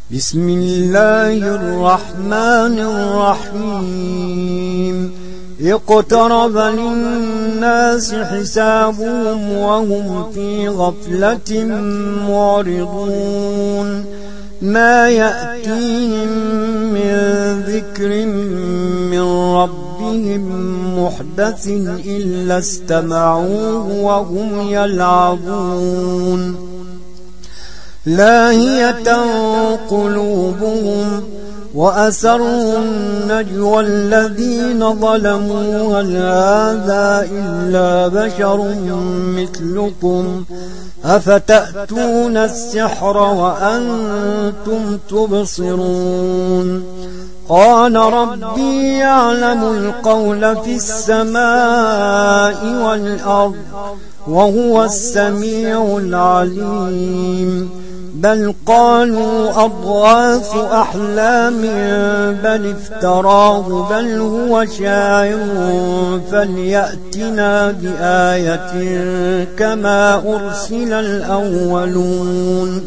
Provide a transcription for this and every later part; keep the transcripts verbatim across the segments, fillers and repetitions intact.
بسم الله الرحمن الرحيم اقترب للناس حسابهم وهم في غفلة معرضون ما يأتيهم من ذكر من ربهم محدث إلا استمعوه وهم يلعبون لاهية قلوبهم وأسروا النجوى الذين ظلموا هل هذا إلا بشر مثلكم أفتأتون السحر وأنتم تبصرون قال ربي يعلم القول في السماء والأرض وهو السميع العليم بل قالوا أضغاث أحلام بل افتراه بل هو شاعر فليأتنا بآية كما أرسل الأولون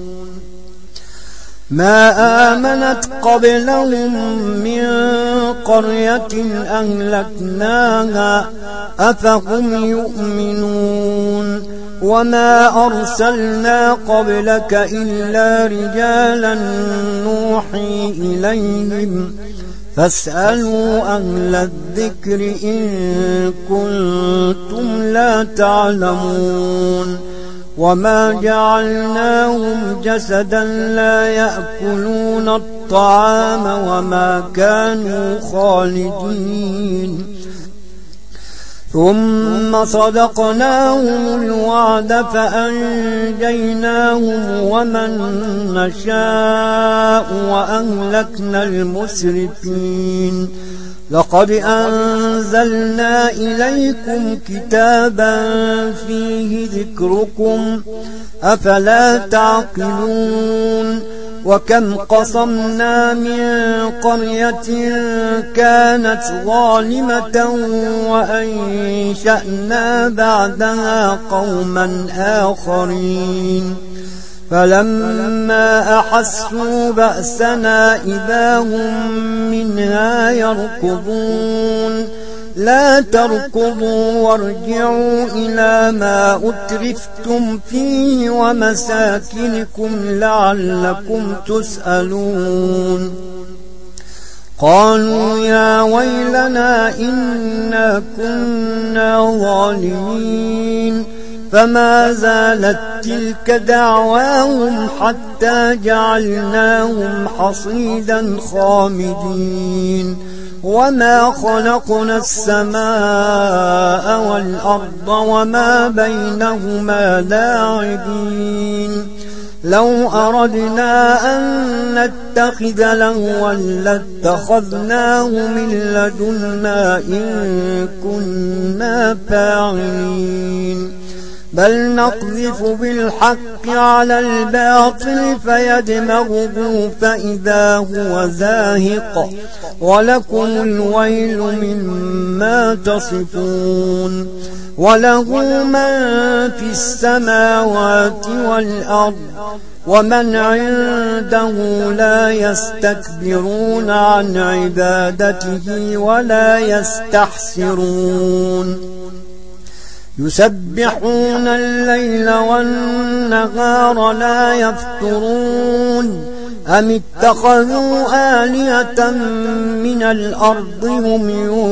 ما آمنت قبلهم من قرية أهلكناها أفهم يؤمنون وما أرسلنا قبلك إلا رجالا نوحي إليهم فاسألوا أهل الذكر إن كنتم لا تعلمون وما جعلناهم جسدا لا يأكلون الطعام وما كانوا خالدين ثم صدقناهم الوعد فأنجيناهم ومن نشاء وأهلكنا المسرفين لقد أنزلنا إليكم كتابا فيه ذكركم أفلا تعقلون وكم قصمنا من قرية كانت ظالمة وأنشأنا بعدها قوما آخرين فلما أحسوا بأسنا إذا هم منها يركضون لا تركضوا وارجعوا إلى ما أترفتم فيه ومساكنكم لعلكم تسألون قالوا يا ويلنا إنا كنا ظالمين فما زالت تلك دعواهم حتى جعلناهم حصيدا خامدين وما خلقنا السماء والأرض وما بينهما لاعبين لو أردنا أن نتخذ لهوا لاتخذناه من لدنا إن كنا فاعلين بل نقذف بالحق على الباطل فيدمغه فإذا هو زاهق ولكم الويل مما تصفون وله من في السماوات والأرض ومن عنده لا يستكبرون عن عبادته ولا يستحسرون يسبحون الليل والنهار لا يفترون أم اتخذوا آلهة من الأرض هم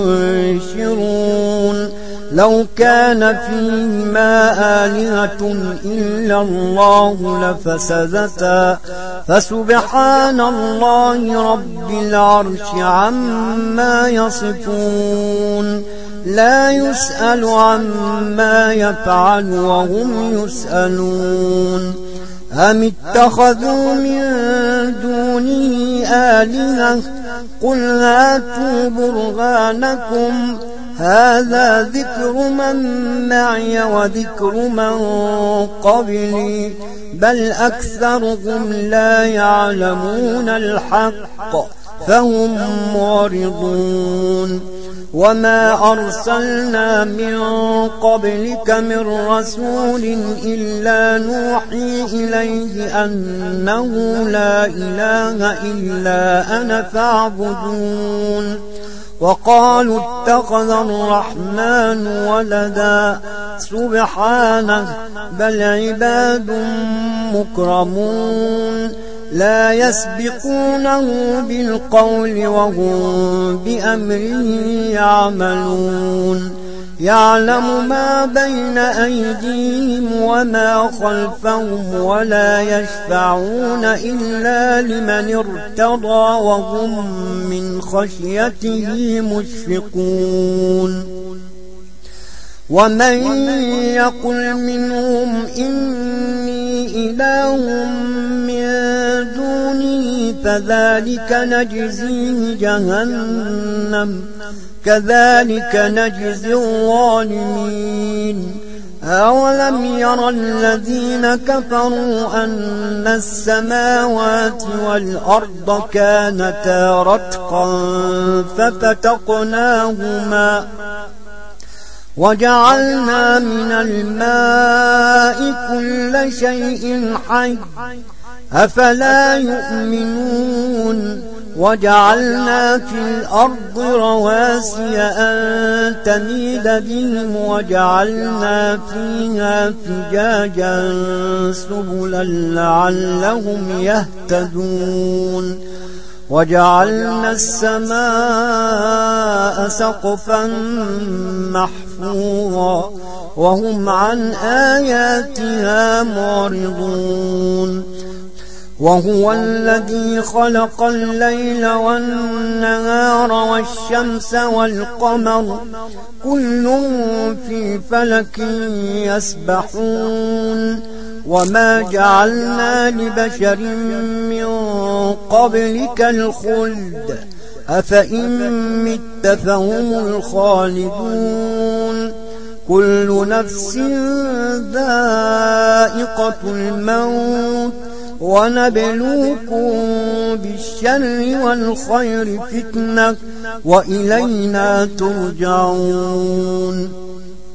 ينشرون لو كان فيهما آلهة إلا الله لفسدتا فسبحان الله رب العرش عما يصفون لا يسأل عما يفعل وهم يسألون أم اتخذوا من دونه آلهة قل هاتوا برهانكم هذا ذكر من معي وذكر من قبلي بل أكثرهم لا يعلمون الحق فهم معرضون وما أرسلنا من قبلك من رسول إلا نوحي إليه أنه لا إله إلا أنا فاعبدون وقالوا اتخذ الرحمن ولدا سبحانه بل عباد مكرمون لا يسبقونه بالقول وهم بأمره يعملون يعلم ما بين أيديهم وما خلفهم ولا يشفعون إلا لمن ارتضى وهم من خشيته مشفقون ومن يقل منهم إني إله من دونه فذلك نجزيه جهنم كذلك نجزي الظالمين أولم يرى الذين كفروا أن السماوات والأرض كانتا رتقا ففتقناهما وجعلنا من الماء كل شيء حي أفلا يؤمنون وجعلنا في الأرض رواسي أن تميد بهم وجعلنا فيها فجاجا سبلا لعلهم يهتدون وجعلنا السماء سقفا محفوظا وهم عن آياتها معرضون وهو الذي خلق الليل والنهار والشمس والقمر كل في فلك يسبحون وما جعلنا لبشر من قبلك الخلد أفإن مت فهم الخالدون كل نفس ذائقة الموت ونبلوكم بالشر والخير فتنة وإلينا ترجعون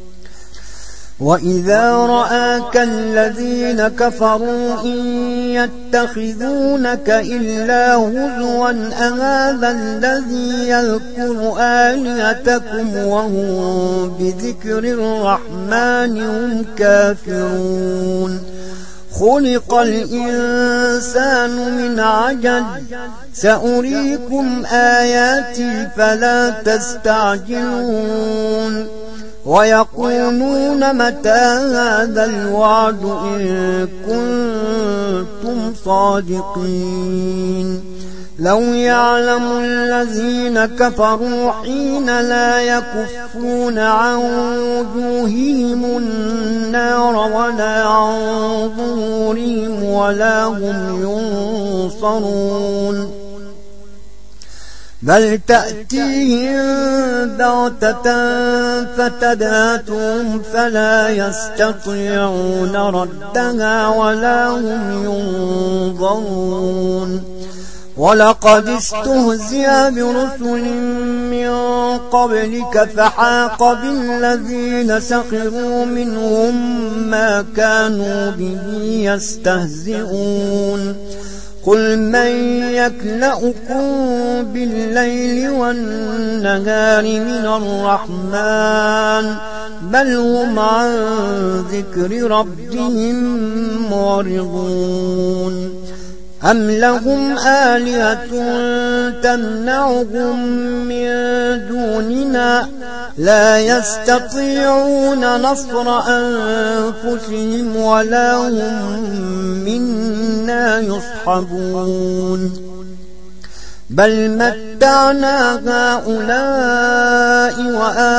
وإذا رآك الذين كفروا إن يتخذونك إلا هزوا أهذا الذي يذكر آلهتكم وهم بذكر الرحمن هم كافرون خلق الإنسان من عجل سأريكم آياتي فلا تستعجلون ويقولون متى هذا الوعد إن كنتم صادقين لو يعلم الذين كفروا حين لا يكفون عن وجوههم النار ولا عن ظهورهم ولا هم ينصرون بل تأتيهم بغتة فتبهتهم فلا يستطيعون ردها ولا هم ينظرون ولقد استهزئ برسل من قبلك فحاق بالذين سخروا منهم ما كانوا به يستهزئون قل من يكلؤكم بالليل والنهار من الرحمن بل هم عن ذكر ربهم معرضون أم لهم آلهة تمنعهم من دوننا لا يستطيعون نصر أنفسهم ولا هم منا يصحبون بل متعنا هؤلاء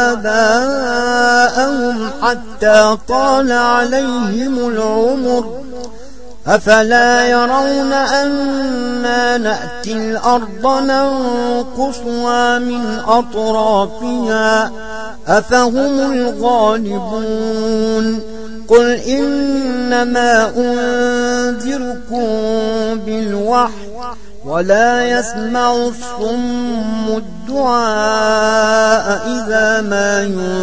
وآباءهم حتى طال عليهم العمر أفلا يرون أنا نأتي الأرض ننقصها من أطرافها أفهم الغالبون قل إنما أنذركم بالوحي ولا يسمع الصم الدعاء إذا ما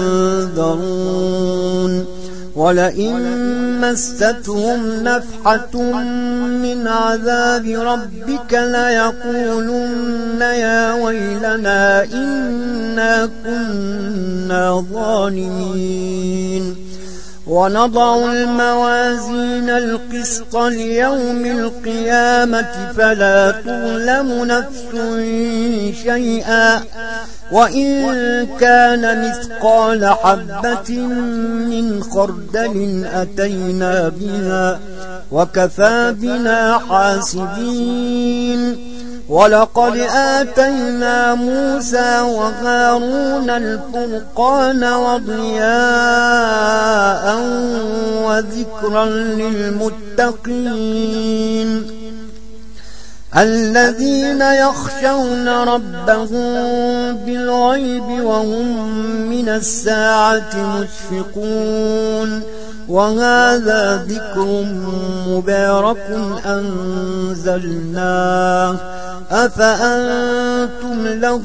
ينذرون ولئن مستهم نفحة من عذاب ربك ليقولن يا ويلنا إنا كنا ظالمين ونضع الموازين القسط ليوم القيامة فلا تظلم نفس شيئا وإن كان مثقال حبة من خردل أتينا بها وكفى بنا حاسبين ولقد آتينا موسى وهارون الفرقان وضياء وذكرا للمتقين الذين يخشون ربهم بالغيب وهم من الساعة مشفقون وهذا ذكر مبارك أنزلناه أفأنتم له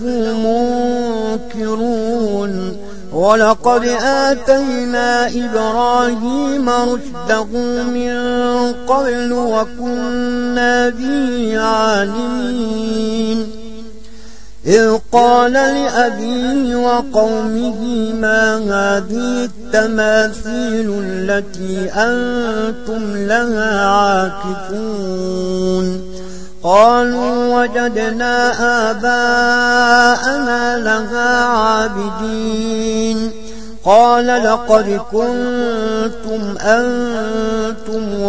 منكرون ولقد آتينا إبراهيم رشده من قبل وكنا به عالمين إذ قال لأبيه وقومه ما هذه التماثيل التي أنتم لها عاكفون قالوا وجدنا آباءنا لها عابدين قال لقد كنتم أنتم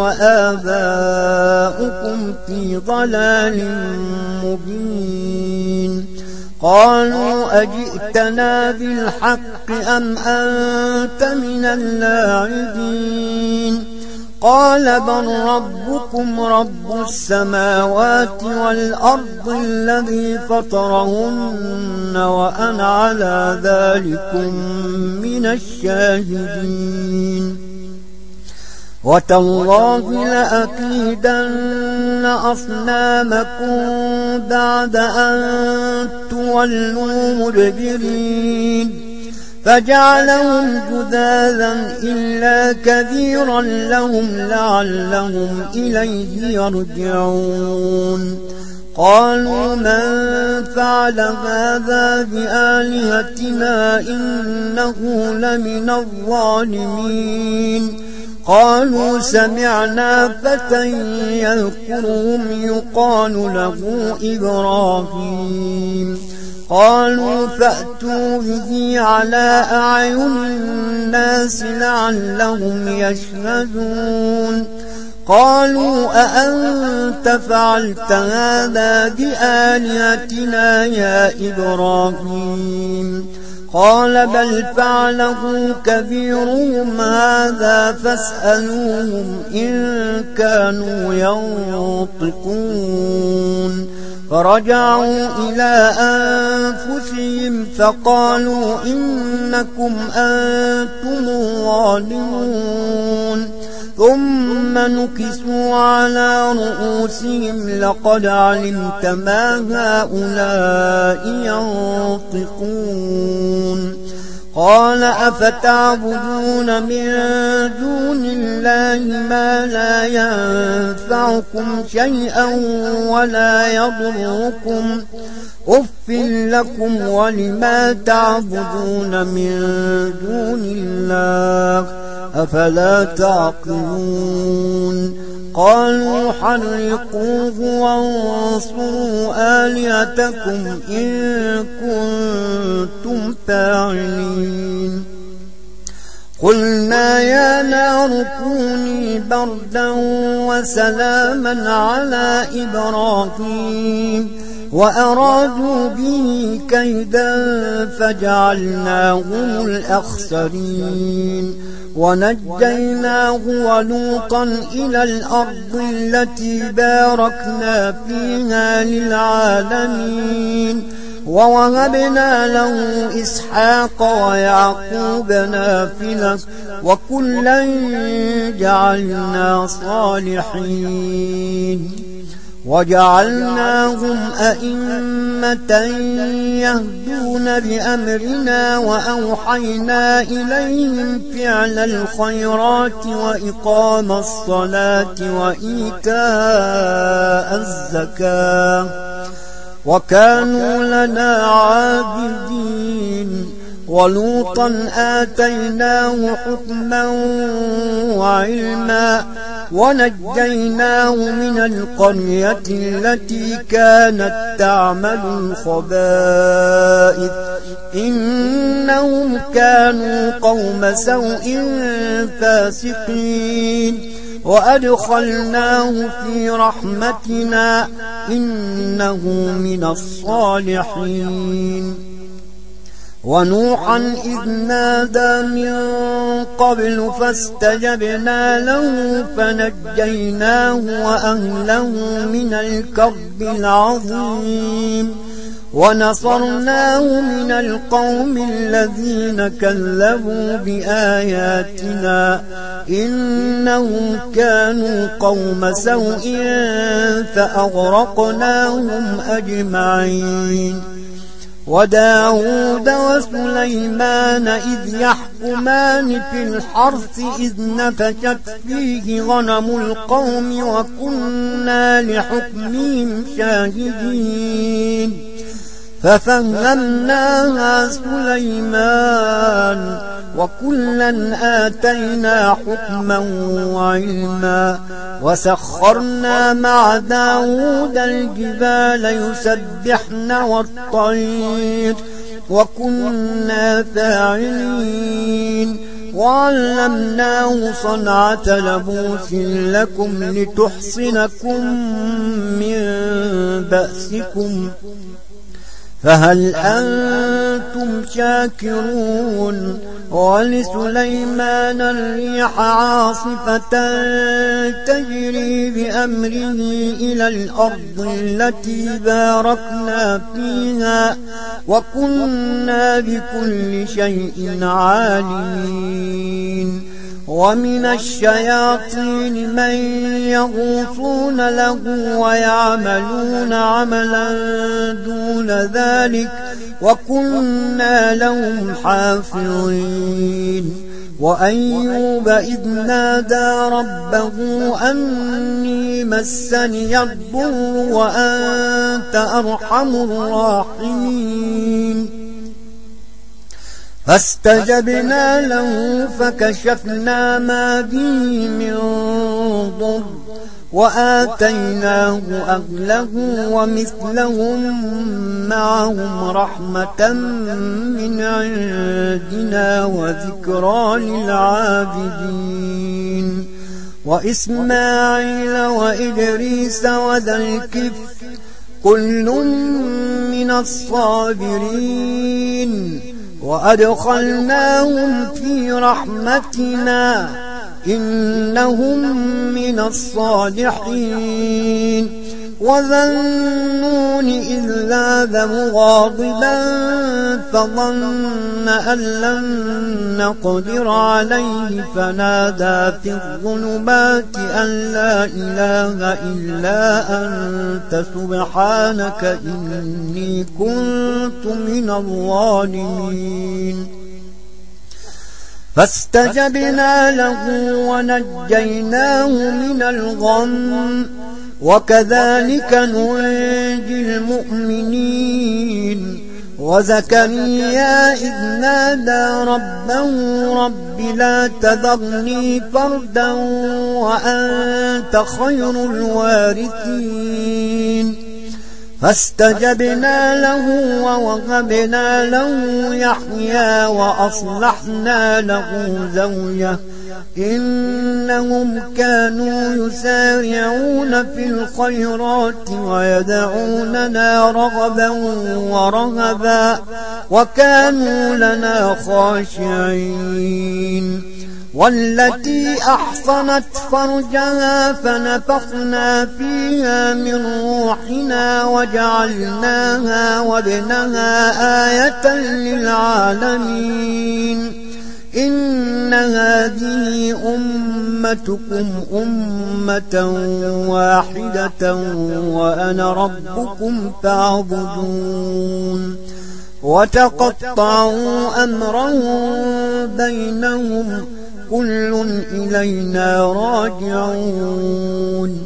وآباؤكم في ضلال مبين قالوا أجئتنا بالحق أم أنت من اللاعبين قال بل ربكم رب السماوات والأرض الذي فطرهن وأنا على ذلكم من الشاهدين وتالله لأكيدن أصنامكم بعد أن تولوا مدبرين فجعلهم جذاذا إلا كبيرا لهم لعلهم إليه يرجعون قالوا من فعل هذا بآلهتنا إنه لمن الظالمين قالوا سمعنا فتى يذكرهم يقال له إبراهيم قالوا فأتوا به على أعين الناس لعلهم يشهدون قالوا أأنت فعلت هذا بآلهتنا يا إبراهيم قال بل فعله كبيرهم هذا فاسألوهم إن كانوا ينطقون فرجعوا إلى أنفسهم فقالوا إنكم أنتم الظالمون ثم نكسوا على رؤوسهم لقد علمت ما هؤلاء ينطقون قال أفتعبدون من دون الله ما لا ينفعكم شيئا ولا يضركم أف لكم ولما تعبدون من دون الله أفلا تعقلون قالوا حرقوه وانصروا آلهتكم إن كنتم فاعلين قلنا يا نار كوني بردا وسلاما على إبراهيم وأرادوا به كيدا فجعلناهم الأخسرين ونجيناه ولوطا إلى الأرض التي باركنا فيها للعالمين ووهبنا له إسحاق ويعقوب نافلة وكلا جعلنا صالحين وجعلناهم أئمة يهدون بأمرنا وأوحينا إليهم فعل الخيرات وإقام الصلاة وإيتاء الزكاة وكانوا لنا عابدين ولوطا آتيناه حكما وعلما ونجيناه من القرية التي كانت تعمل الخبائث إنهم كانوا قوم سوء فاسقين وأدخلناه في رحمتنا إنه من الصالحين ونوحا إذ نادى من قبل فاستجبنا له فنجيناه وأهله من الكرب العظيم ونصرناه من القوم الذين كذبوا بآياتنا إنهم كانوا قوم سوء فأغرقناهم أجمعين وداود وسليمان إذ يحكمان في الحرث إذ نفشت فيه غنم القوم وكنا لحكمهم شاهدين ففهمناها سليمان وكلا آتينا حكما وعلما وسخرنا مع داود الجبال يسبحن والطير وكنا فاعلين وعلمناه صنعة لبوس لكم لتحصنكم من بأسكم فهل أنتم شاكرون ولسليمان الريح عاصفة تجري بأمره إلى الأرض التي باركنا فيها وكنا بكل شيء عالمين ومن الشياطين من يغوصون له ويعملون عملا دون ذلك وكنا لهم حافظين وأيوب إذ نادى ربه أني مسني الضر وأنت أرحم الراحمين فاستجبنا له فكشفنا ما به من ضر وآتيناه أهله ومثلهم معهم رحمة من عندنا وذكرى للعابدين وإسماعيل وإدريس وذا الكفل كل من الصابرين وأدخلناهم في رحمتنا إنهم من الصالحين وذا النون إذ ذهب مغاضبا فظن أن لن نقدر عليه فنادى في الظلمات أن لا إله إلا أنت سبحانك إني كنت من الظالمين فاستجبنا له ونجيناه من الغم وكذلك ننجي المؤمنين وزكريا إذ نادى ربه رب لا تذرني فردا وأنت خير الوارثين فاستجبنا له ووهبنا له يحيى وأصلحنا له زوجه إنهم كانوا يسارعون في الخيرات ويدعوننا رغبا ورهبا وكانوا لنا خاشعين والتي أحصنت فرجها فنفخنا فيها من روحنا وجعلناها وابنها آية للعالمين إن هذه أمتكم أمة واحدة وأنا ربكم فاعبدون وتقطعوا أمرهم بينهم كل إلينا راجعون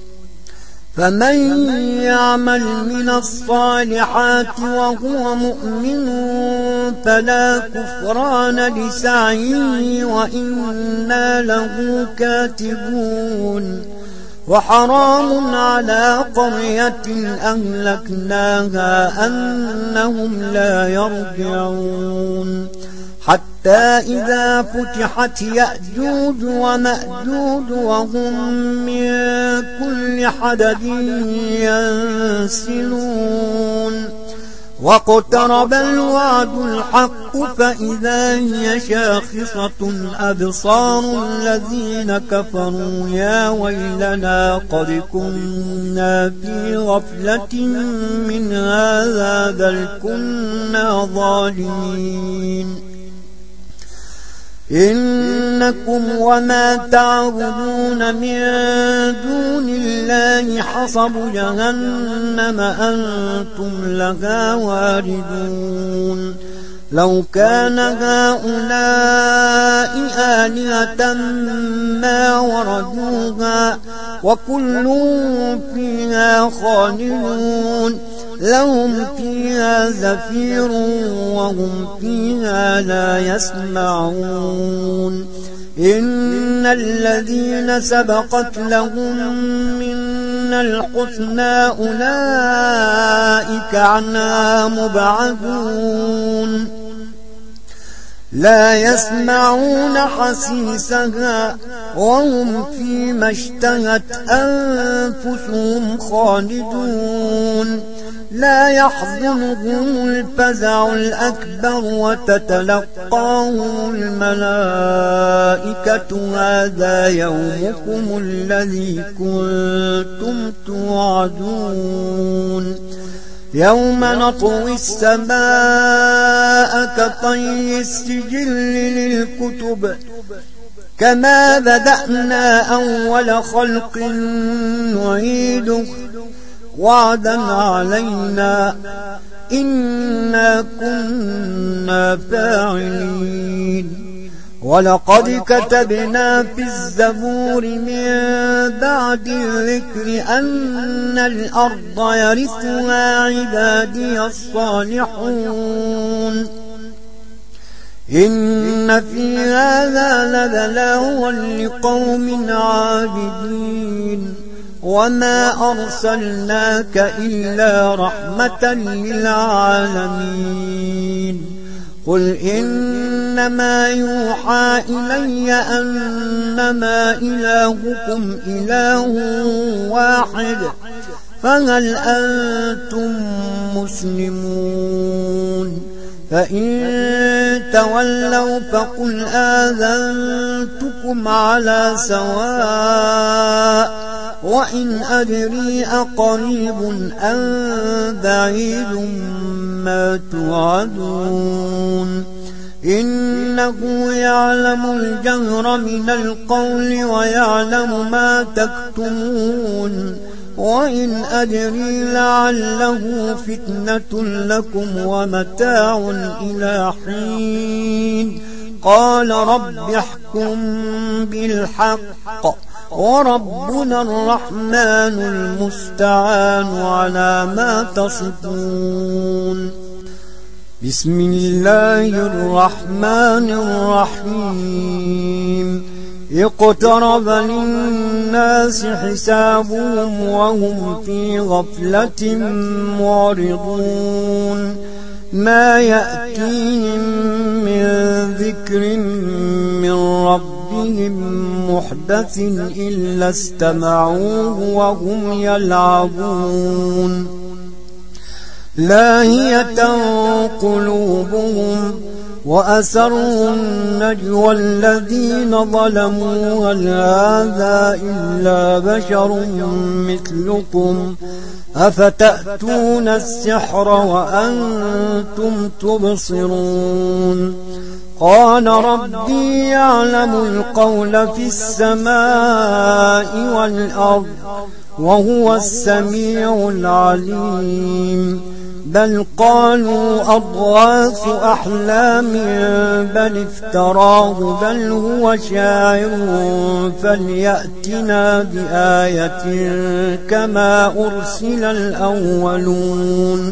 فمن يعمل من الصالحات وهو مؤمن فلا كفران لسعيه وإنا له كاتبون وحرام على قرية أهلكناها أنهم لا يرجعون حتى إذا فتحت يأجوج ومأجوج وهم من كل حدب ينسلون واقترب الوعد الحق فإذا هي شاخصة أبصار الذين كفروا يا ويلنا قد كنا في غفلة من هذا بل كنا ظالمين إنكم وما تعبدون من دون الله حصب جهنم أنتم لها واردون لو كان هؤلاء آلهة ما وردوها وكل فيها خالدون لهم فيها زفير وهم فيها لا يسمعون إن الذين سبقت لهم منا الحسنى أولئك عنها مبعدون لا يسمعون حسيسها وهم فيما اشتهت أنفسهم خالدون لا يحزنهم الفزع الأكبر وتتلقاهم الملائكة هذا يومكم الذي كنتم توعدون يوم نطوي السماء كطي السجل للكتب كما بدأنا أول خلق نعيده وعدا علينا إنا كنا فاعلين ولقد كتبنا في الزبور من بعد الذكر أن الأرض يرثها عبادي الصالحون إن في هذا لبلاغا لقوم عابدين وما أرسلناك إلا رحمة للعالمين قل إنما يوحى إلي أنما إلهكم إله واحد فهل أنتم مسلمون فإن تولوا فقل آذنتكم على سواء وإن أدري أقريب أم بعيد ما توعدون إنه يعلم الجهر من القول ويعلم ما تكتمون وإن أدري لعله فتنة لكم ومتاع إلى حين قال رب احكم بالحق وربنا الرحمن المستعان على ما تصفون بسم الله الرحمن الرحيم اقترب للناس حسابهم وهم في غفلة معرضون ما يأتيهم من ذكر من ربهم محدث إلا استمعوه وهم يلعبون لاهية قلوبهم وأسروا النجوى الذين ظلموا هل هذا إلا بشر مثلكم أفتأتون السحر وأنتم تبصرون قال ربي يعلم القول في السماء والأرض وهو السميع العليم بل قالوا أضغاث أحلام بل افتراه بل هو شاعر فليأتنا بآية كما أرسل الأولون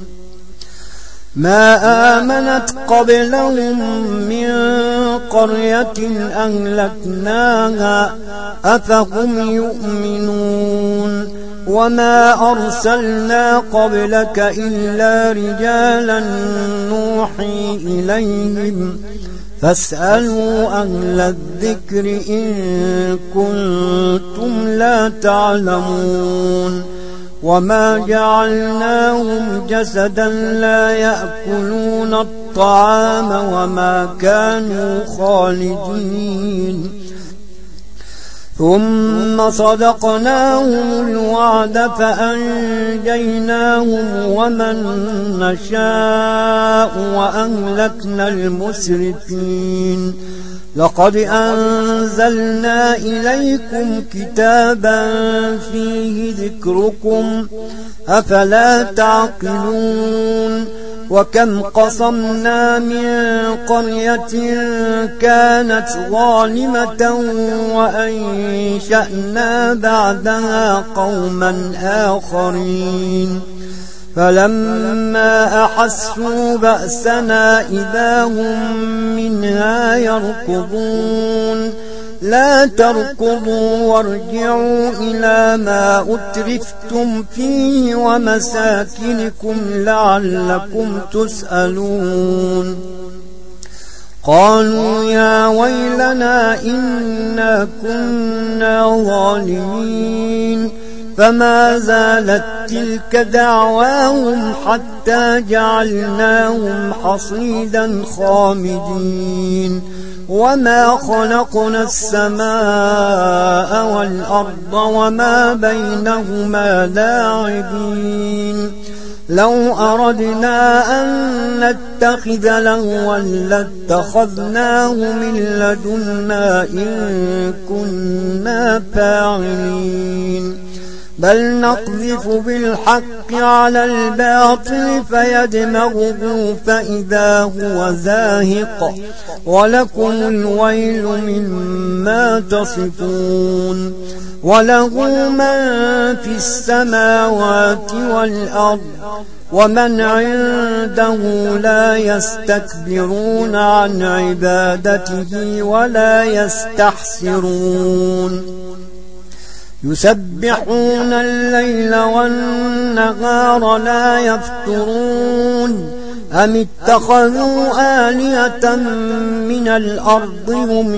ما آمنت قبلهم من قرية أهلكناها أفهم يؤمنون وما أرسلنا قبلك إلا رجالا نوحي إليهم فاسألوا أهل الذكر إن كنتم لا تعلمون وما جعلناهم جسدا لا يأكلون الطعام وما كانوا خالدين ثم صدقناهم الوعد فأنجيناهم ومن نشاء وأهلكنا المسرفين لقد أنزلنا إليكم كتابا فيه ذكركم أفلا تعقلون وكم قصمنا من قرية كانت ظالمة وأنشأنا بعدها قوما آخرين فلما أحسوا بأسنا إذا هم منها يركضون لا تركضوا وارجعوا إلى ما أترفتم فيه ومساكنكم لعلكم تسألون قالوا يا ويلنا إنا كنا ظالمين فما زالت تلك دعواهم حتى جعلناهم حصيدا خامدين وما خلقنا السماء والأرض وما بينهما لاعبين لو أردنا أن نتخذ لهوا لاتخذناه من لدنا إن كنا فاعلين بل نقذف بالحق على الباطل فيدمغه فإذا هو زاهق ولكم الويل مما تصفون وله من في السماوات والأرض ومن عنده لا يستكبرون عن عبادته ولا يستحسرون يسبحون الليل والنهار لا يفترون أم اتخذوا آلهة من الأرض هم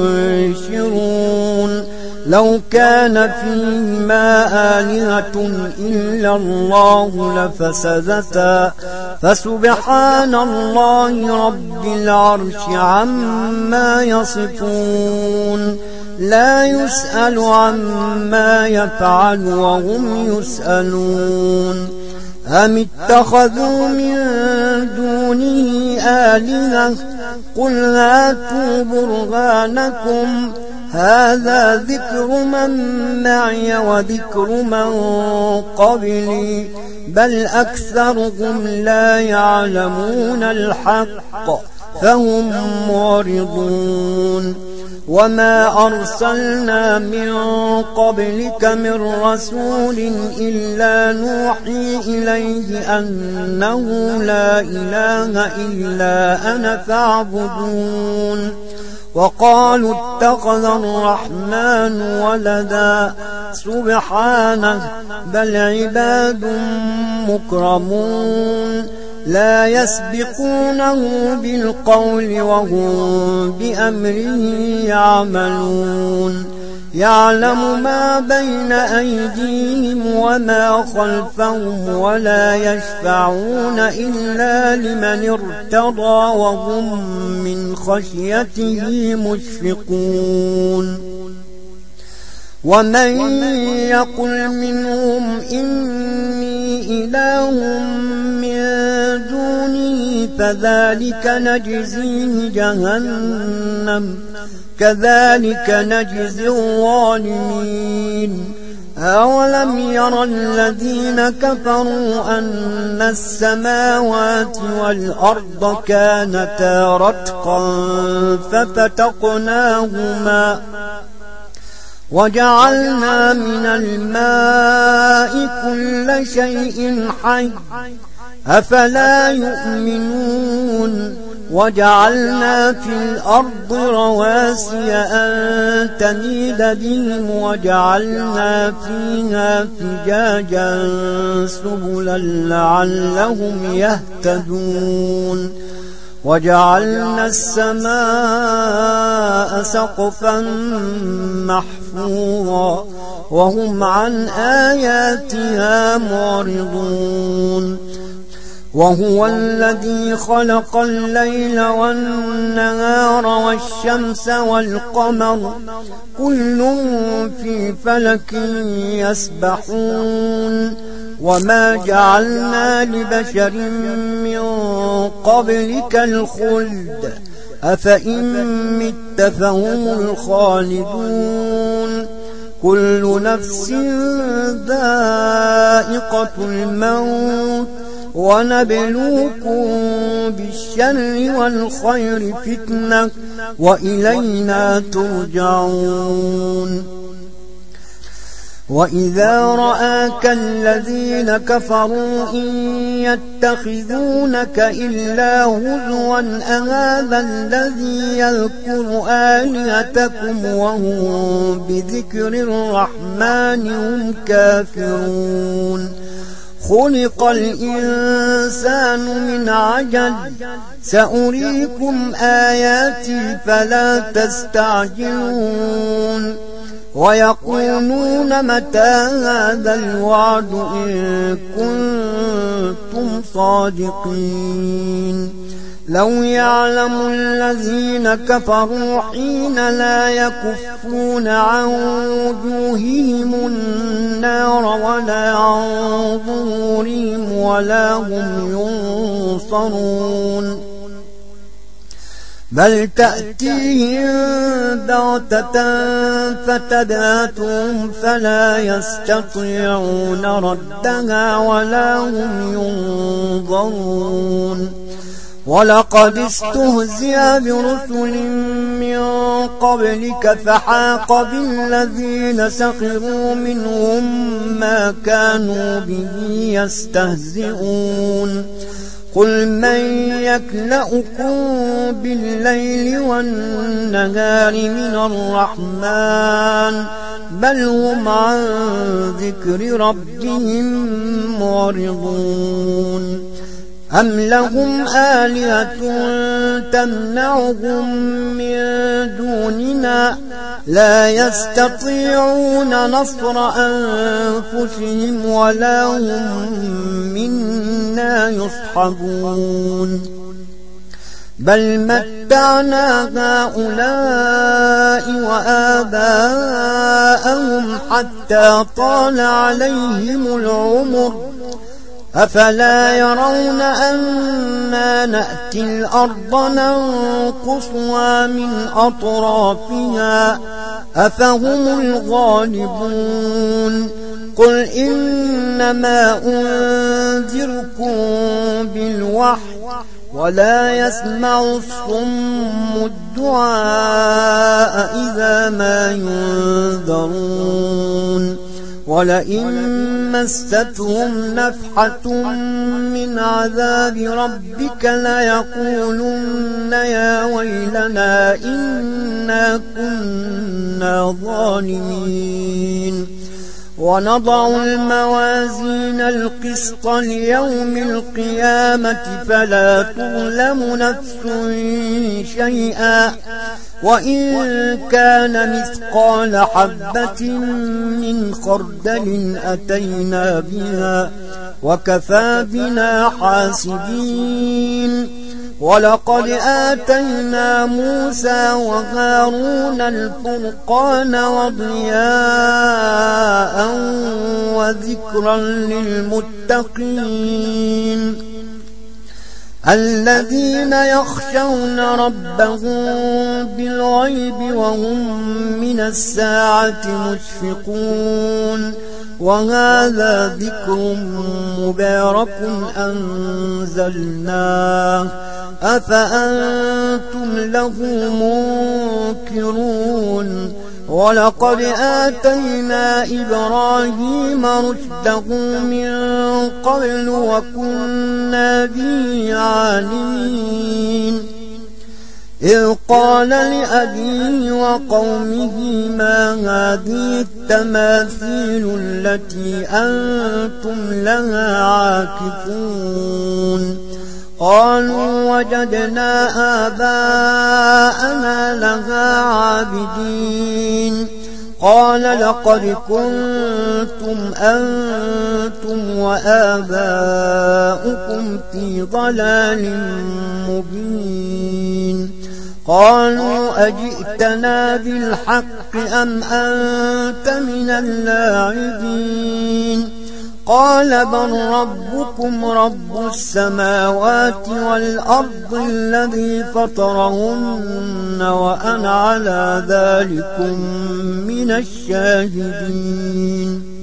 ينشرون لو كان فيهما آلهة إلا الله لفسدتا فسبحان الله رب العرش عما يصفون لا يسأل عما يفعل وهم يسألون أم اتخذوا من دونه آلهة قل هاتوا برهانكم هذا ذكر من معي وذكر من قبلي بل أكثرهم لا يعلمون الحق فهم معرضون وما أرسلنا من قبلك من رسول إلا نوحي إليه أنه لا إله إلا أنا فاعبدون وقالوا اتخذ الرحمن ولدا سبحانه بل عباد مكرمون لا يسبقونه بالقول وهم بأمره يعملون يعلم ما بين أيديهم وما خلفهم ولا يشفعون إلا لمن ارتضى وهم من خشيته مشفقون ومن يقل منهم إني إله من دونه فذلك نجزيه جهنم كذلك نجزي الظالمين أولم يرى الذين كفروا أن السماوات والأرض كانتا رتقا ففتقناهما وجعلنا من الماء كل شيء حي أفلا يؤمنون وجعلنا في الأرض رواسي أن تميد بهم وجعلنا فيها فجاجا سبلا لعلهم يهتدون وجعلنا السماء سقفا محفوظا وهم عن آياتها معرضون وهو الذي خلق الليل والنهار والشمس والقمر كل في فلك يسبحون وما جعلنا لبشر من قبلك الخلد أفإن مت فهم الخالدون كل نفس ذائقة الموت ونبلوكم بالشر والخير فتنة وإلينا ترجعون وإذا رآك الذين كفروا إن يتخذونك إلا هزوا أهذا الذي يذكر آلهتكم وهم بذكر الرحمن هم كافرون خلق الإنسان من عجل سأريكم آياتي فلا تستعجلون ويقولون متى هذا الوعد إن كنتم صادقين لو يعلم الذين كفروا حين لا يكفون عن وجوههم النار ولا عن ظهورهم ولا هم ينصرون بل تأتيهم بغتة فتبعتهم فلا يستطيعون ردها ولا هم ينظرون ولقد استهزئ برسل من قبلك فحاق بالذين سخروا منهم ما كانوا به يستهزئون قل من يكلؤكم بالليل والنهار من الرحمن بل هم عن ذكر ربهم معرضون أم لهم آلهة تمنعهم من دوننا لا يستطيعون نصر أنفسهم ولا هم منا يصحبون بل متعنا هؤلاء وآباءهم حتى طال عليهم العمر أفلا يرون أنا نأتي الأرض ننقصها من أطرافها أفهم الغالبون قل إنما أنذركم بالوحي ولا يسمع الصم الدعاء إذا ما ينذرون ولئن مستهم نفحة من عذاب ربك ليقولن يا ويلنا إنا كنا ظالمين ونضع الموازين القسط ليوم القيامة فلا تظلم نفس شيئا وإن كان مثقال حبة من خردل أتينا بها وكفى بنا حاسبين. ولقد آتينا موسى وهارون الفرقان وضياء وذكرا للمتقين الذين يخشون ربهم بالغيب وهم من الساعة مشفقون. وهذا ذكر مبارك أنزلناه أفأنتم له منكرون. ولقد آتينا إبراهيم رشده من قبل وكنا به عالمين إذ قال لأبيه وقومه ما هذه التماثيل التي أنتم لها عاكفون. قالوا وجدنا آباءنا لها عابدين. قال لقد كنتم أنتم وآباؤكم في ضلال مبين. قالوا أجئتنا بالحق أم أنت من اللاعبين. قال بل ربكم رب السماوات والأرض الذي فطرهن وأنا على ذلكم من الشاهدين.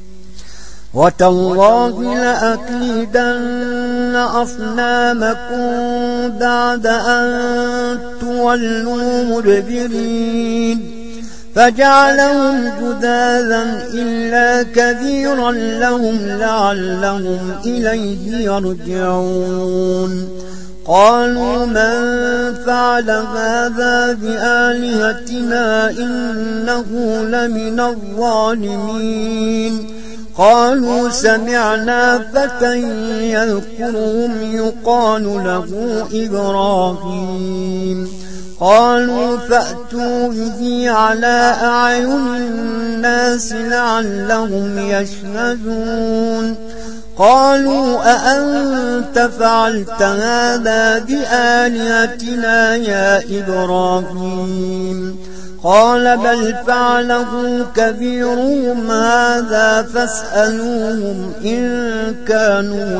وتالله لأكيدن أصنامكم بعد أن تولوا مدبرين. فجعلهم جذاذا إلا كبيرا لهم لعلهم إليه يرجعون. قالوا من فعل هذا بآلهتنا إنه لمن الظالمين. قالوا سمعنا فتى يذكرهم يقال له إبراهيم. قالوا فأتوا به على أعين الناس لعلهم يشهدون. قالوا أأنت فعلت هذا بآلهتنا يا إبراهيم؟ قال بل فعله كبيرهم هذا فاسألوهم إن كانوا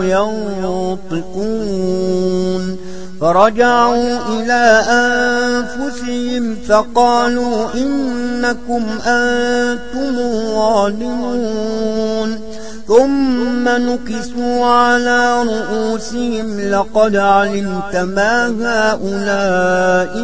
ينطقون. فرجعوا إلى أنفسهم فقالوا إنكم أنتم الظالمون. ثم نكسوا على رؤوسهم لقد علمت ما هؤلاء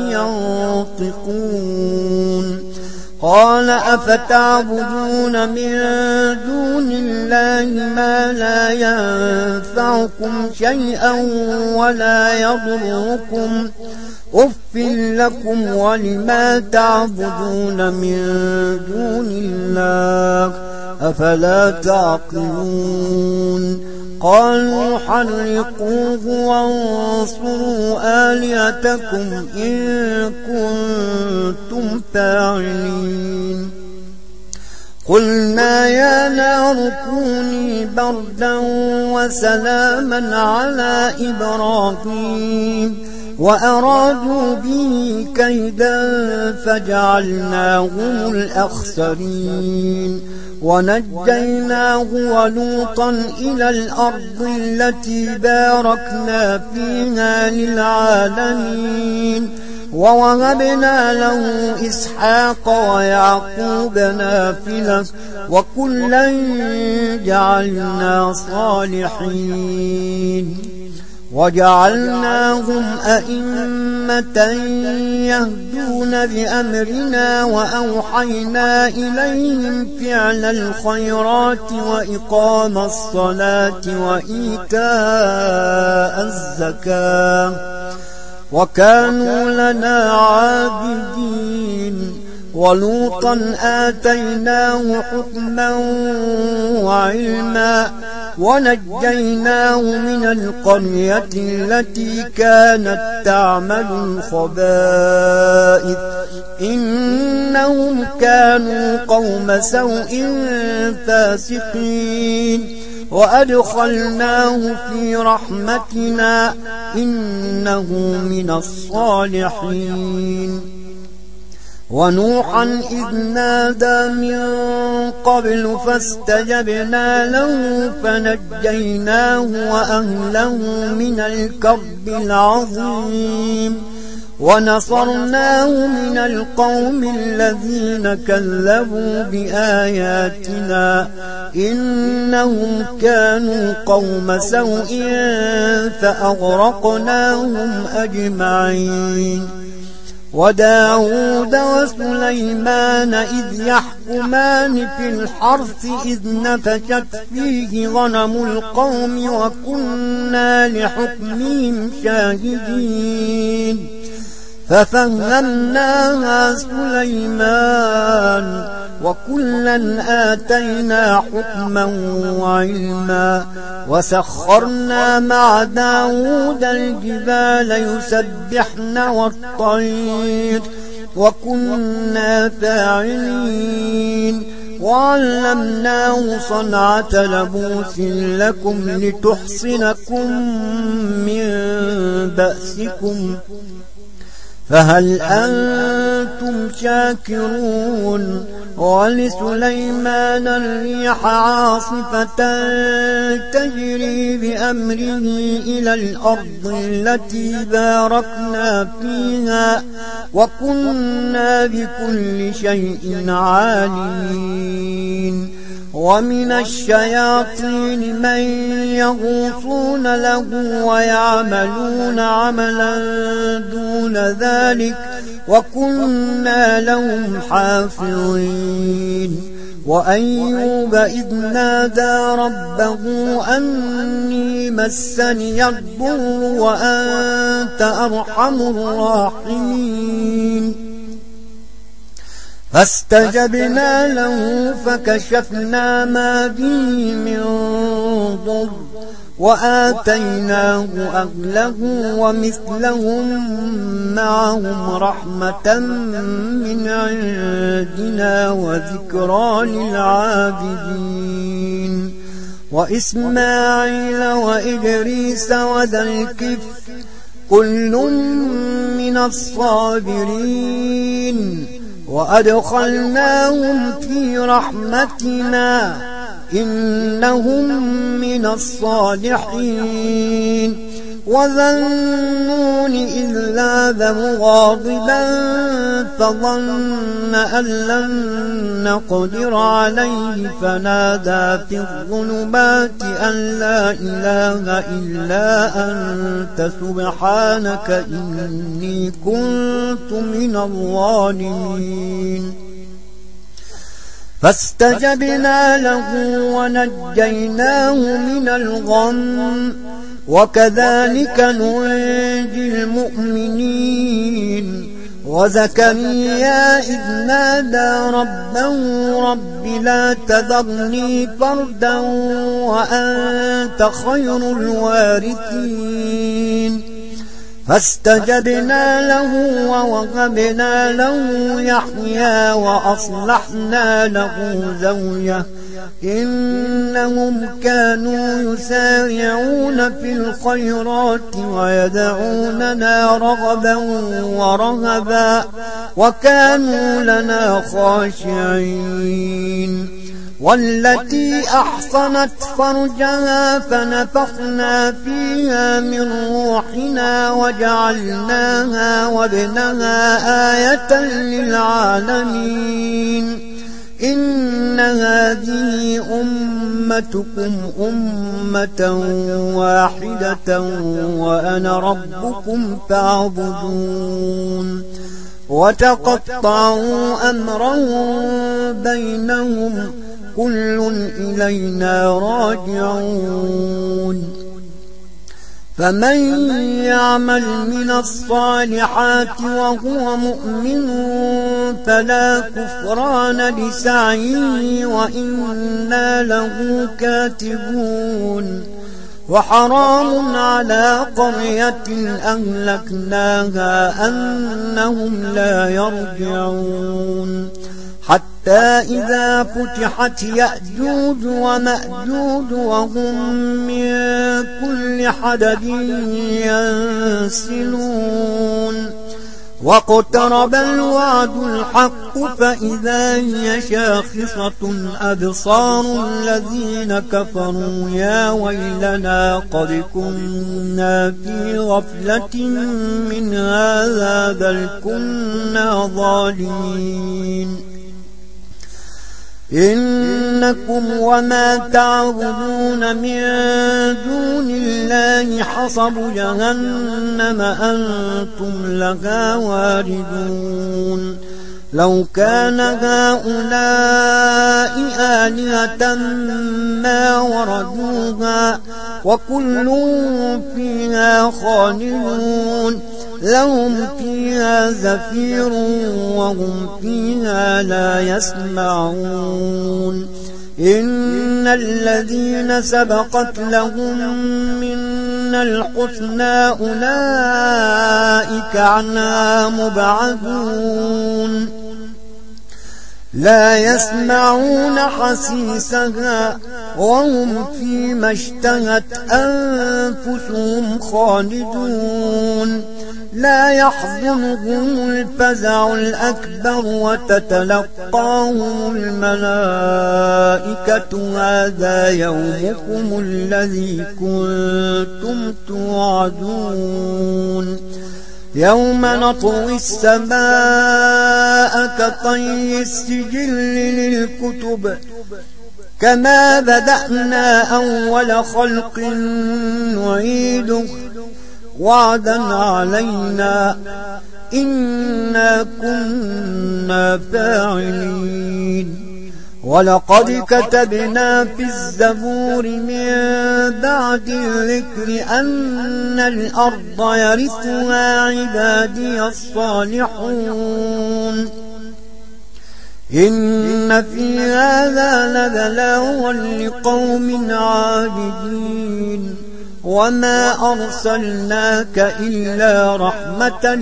ينطقون. قال أفتعبدون من دون الله ما لا ينفعكم شيئا ولا يضركم أف لكم ولما تعبدون من دون الله أفلا تعقلون. قالوا حرقوه وانصروا آلهتكم إن كنتم فاعلين. قلنا يا نار كوني بردا وسلاما على إبراهيم وأرادوا به كيدا فجعلناهم الأخسرين. ونجيناه ولوطا إلى الأرض التي باركنا فيها للعالمين. ووهبنا له إسحاق ويعقوب نافلة وكلا جعلنا صالحين. وجعلناهم أئمة يهدون بأمرنا وأوحينا إليهم فعل الخيرات وإقام الصلاة وإيتاء الزكاة وكانوا لنا عابدين. ولوطا آتيناه حكما وعلما ونجيناه من القرية التي كانت تعمل الخبائث إنهم كانوا قوم سوء فاسقين وأدخلناه في رحمتنا إنه من الصالحين ونوحا إذ نادى من قبل فاستجبنا له فنجيناه وأهله من الكرب العظيم ونصرناه من القوم الذين كذبوا بآياتنا إنهم كانوا قوم سوء فأغرقناهم أجمعين وداود وسليمان إذ يحكمان في الحرث إذ نفشت فيه غنم القوم وكنا لحكمهم شاهدين ففهمناها سليمان وكلا آتينا حكما وعلما وسخرنا مع داود الجبال يسبحن والطير وكنا فاعلين وعلمناه صنعة لبوس لكم لتحصنكم من بأسكم فهل أنتم شاكرون ولسليمان الريح عاصفة تجري بأمره إلى الأرض التي باركنا فيها وكنا بكل شيء عالمين ومن الشياطين من يغوصون له ويعملون عملا دون ذلك وكنا لهم حافظين وأيوب إذ نادى ربه أني مسني الضر وأنت أرحم الراحمين فاستجبنا له فكشفنا ما به من ضر وآتيناه أهله ومثلهم معهم رحمة من عندنا وذكرى للعابدين وإسماعيل وإدريس وذا الكفل كل من الصابرين وأدخلناهم في رحمتنا إنهم من الصالحين وذا النون إذ ذهب مغاضبا فظن أن لن نقدر عليه فنادى في الظلمات أن لا إله إلا أنت سبحانك إني كنت من الظالمين فاستجبنا له ونجيناه من الغم وكذلك ننجي المؤمنين وزكريا إذ نادى ربه رب لا تذرني فردا وأنت خير الوارثين فاستجبنا له ووهبنا له يحيى وأصلحنا له زوجه إنهم كانوا يسارعون في الخيرات ويدعوننا رغبا ورهبا وكانوا لنا خاشعين والتي أحصنت فرجها فنفخنا فيها من روحنا وجعلناها وابنها آية للعالمين إن هذه أمتكم أمة واحدة وأنا ربكم فاعبدون وتقطعوا أمرهم بينهم كل إلينا راجعون فمن يعمل من الصالحات وهو مؤمن فلا كفران لسعيه وإنا له كاتبون وحرام على قرية أهلكناها أنهم لا يرجعون حتى إذا فتحت يأجوج ومأجوج وهم من كل حدب ينسلون واقترب الوعد الحق فإذا هي شاخصة أبصار الذين كفروا يا ويلنا قد كنا في غفلة من هذا بل كنا ظالمين إنكم وما تعبدون من دون الله حصب جهنم أنتم لها واردون لو كان هؤلاء آلهة ما وردوها وكل فيها خالدون لهم فيها زفير وهم فيها لا يسمعون إن الذين سبقت لهم منا الحسنى أولئك عنها مبعدون لا يسمعون حسيسها وهم فيما اشتهت أنفسهم خالدون لا يحزنهم الفزع الأكبر وتتلقاهم الملائكة هذا يومكم الذي كنتم توعدون يوم نطوي السماء كطي السجل للكتب كما بدأنا أول خلق نعيده وعدا علينا إنا كنا فاعلين ولقد كتبنا في الزبور من بعد الذكر أن الأرض يرثها عبادي الصالحون إن في هذا لبلاغا لقوم عابدين وما أرسلناك إلا رحمة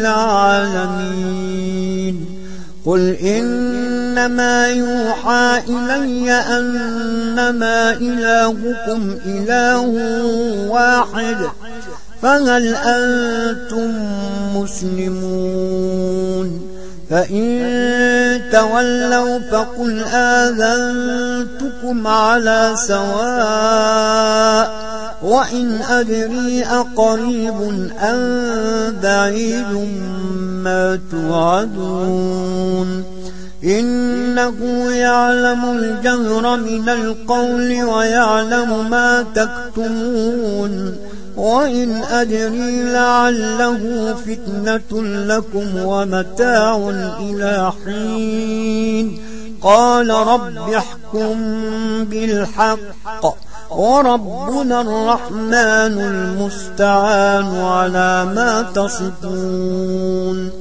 للعالمين قل إنما يوحى إلي أنما إلهكم إله واحد فهل أنتم مسلمون فإن تولوا فقل آذنتكم على سواء وإن أدري أقريب أم بعيد ما توعدون إنه يعلم الجهر من القول ويعلم ما تكتمون وإن أدري لعله فتنة لكم ومتاع إلى حين قال رب احكم بالحق وربنا الرحمن المستعان على ما تصفون